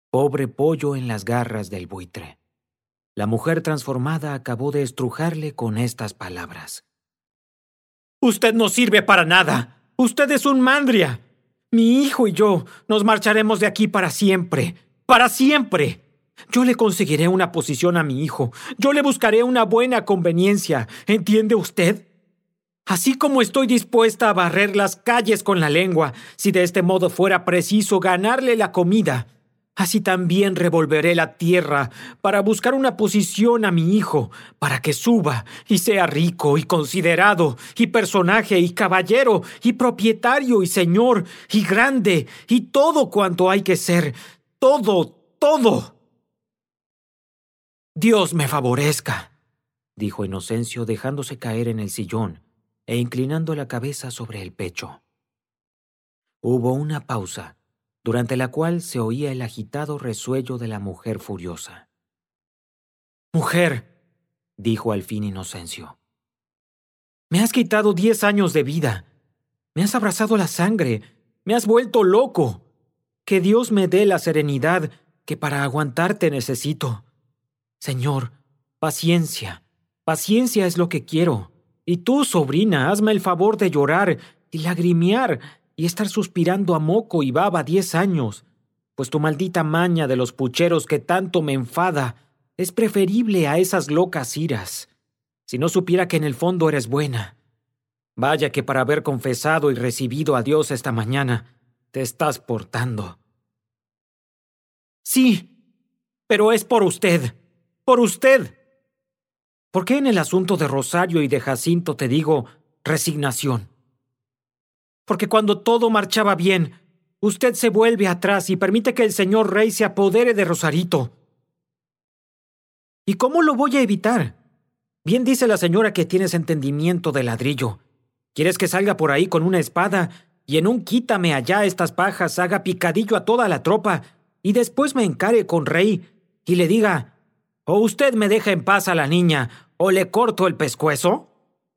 Pobre pollo en las garras del buitre. La mujer transformada acabó de estrujarle con estas palabras. «Usted no sirve para nada. Usted es un mandria. Mi hijo y yo nos marcharemos de aquí para siempre. ¡Para siempre! Yo le conseguiré una posición a mi hijo. Yo le buscaré una buena conveniencia. ¿Entiende usted? Así como estoy dispuesta a barrer las calles con la lengua, si de este modo fuera preciso ganarle la comida, así también revolveré la tierra para buscar una posición a mi hijo, para que suba y sea rico y considerado, y personaje y caballero, y propietario y señor, y grande, y todo cuanto hay que ser. Todo, todo». «Dios me favorezca», dijo Inocencio dejándose caer en el sillón e inclinando la cabeza sobre el pecho. Hubo una pausa, durante la cual se oía el agitado resuello de la mujer furiosa. «Mujer», dijo al fin Inocencio, «me has quitado 10 años de vida. Me has abrasado la sangre. Me has vuelto loco. Que Dios me dé la serenidad que para aguantarte necesito. Señor, paciencia. Paciencia es lo que quiero. Y tú, sobrina, hazme el favor de llorar y lagrimear y estar suspirando a moco y baba 10 años, pues tu maldita maña de los pucheros que tanto me enfada es preferible a esas locas iras. Si no supiera que en el fondo eres buena. Vaya que para haber confesado y recibido a Dios esta mañana, te estás portando». «Sí, pero es por usted. Por usted. ¿Por qué en el asunto de Rosario y de Jacinto te digo resignación? Porque cuando todo marchaba bien, usted se vuelve atrás y permite que el señor rey se apodere de Rosarito. ¿Y cómo lo voy a evitar? Bien dice la señora que tienes entendimiento de ladrillo. ¿Quieres que salga por ahí con una espada y en un quítame allá estas pajas haga picadillo a toda la tropa y después me encare con rey y le diga: o usted me deja en paz a la niña o le corto el pescuezo?